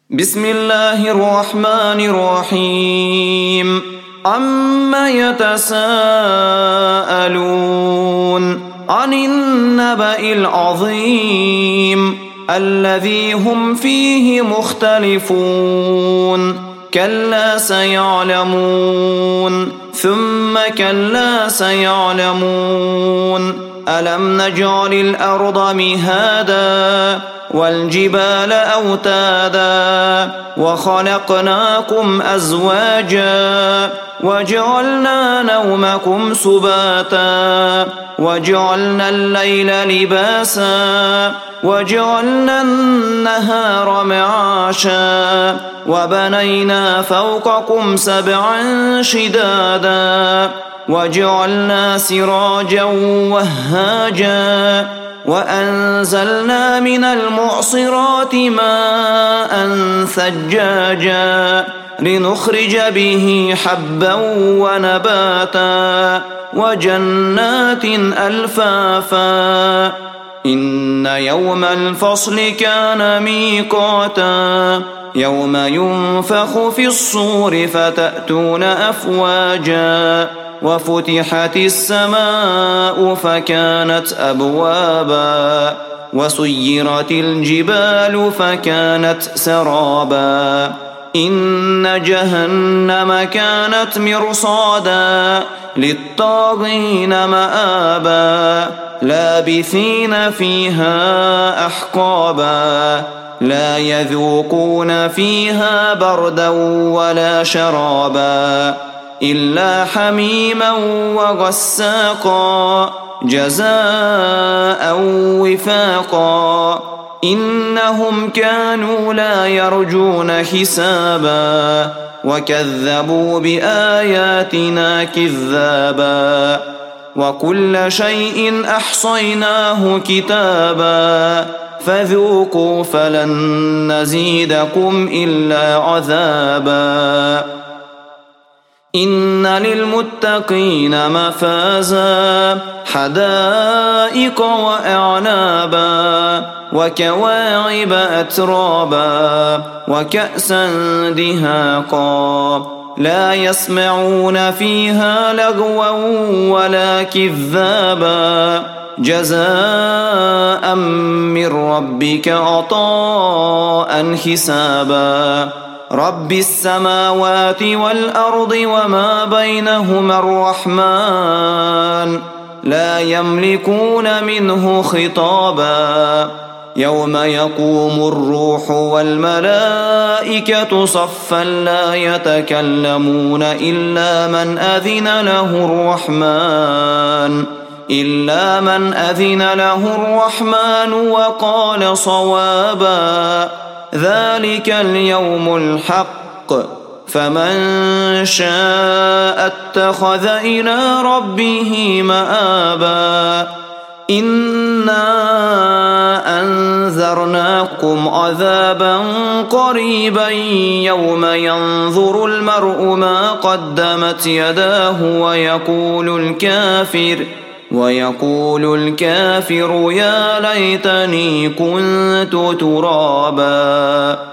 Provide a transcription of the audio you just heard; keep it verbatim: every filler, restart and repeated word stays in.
بسم الله الرحمن الرحيم عما يتساءلون عن النبأ العظيم الذي هم فيه مختلفون كلا سيعلمون ثم كلا سيعلمون ألم نجعل الأرض مهادا والجبال أوتادا وخلقناكم أزواجا وجعلنا نومكم سباتا وجعلنا الليل لباسا وجعلنا النهار معاشا وبنينا فوقكم سبعا شدادا وجعلنا سراجا وهاجا وأنزلنا من المعصرات ماء ثجاجا لنخرج به حبا ونباتا وجنات ألفافا إن يوم الفصل كان ميقاتا يوم ينفخ في الصور فتأتون أفواجا وفتحت السماء فكانت أبوابا وسيرت الجبال فكانت سرابا إن جهنم كانت مرصادا للطاغين مآبا لابثين فيها أحقابا لا يذوقون فيها بردا ولا شرابا إلا حميما وغساقا جزاء وفاقا إنهم كانوا لا يرجون حسابا وكذبوا بآياتنا كذابا وكل شيء أحصيناه كتابا فذوقوا فلن نزيدكم إلا عذابا إن للمتقين مفازا حدائق وأعنابا وكواعب أترابا وكأسا دهاقا لا يسمعون فيها لغوا ولا كذابا جزاء من ربك عطاء حسابا رب السماوات والأرض وما بينهما الرحمن لا يملكون منه خطابا يوم يقوم الروح والملائكة صفا لا يتكلمون إلا من أذن له الرحمن إلا من أذن له الرحمن وقال صوابا ذلك اليوم الحق فمن شاء اتخذ إلى ربه مآبا إنا أنذرناكم عذابا قريبا يوم ينظر المرء ما قدمت يداه ويقول الكافر ويقول الكافر يا ليتني كنت ترابا.